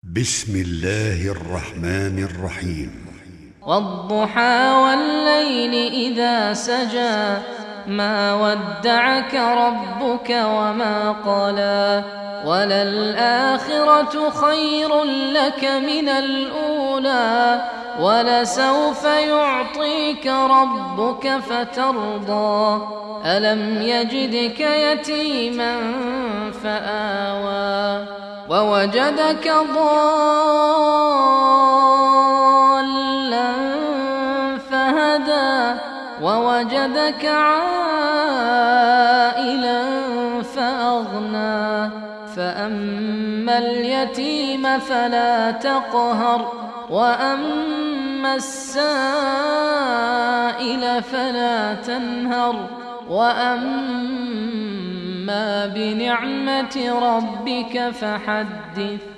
بسم الله الرحمن الرحيم. والضحى والليل إذا سجى ما ودعك ربك وما قلى وللآخرة خير لك من الأولى ولسوف يعطيك ربك فترضى ألم يجدك يتيما فآوى ووجدك ضالا فهدى ووجدك عائلا فأغنى فأما اليتيم فلا تقهر وأما السائل فلا تنهر وأما بنعمة ربك فحدث.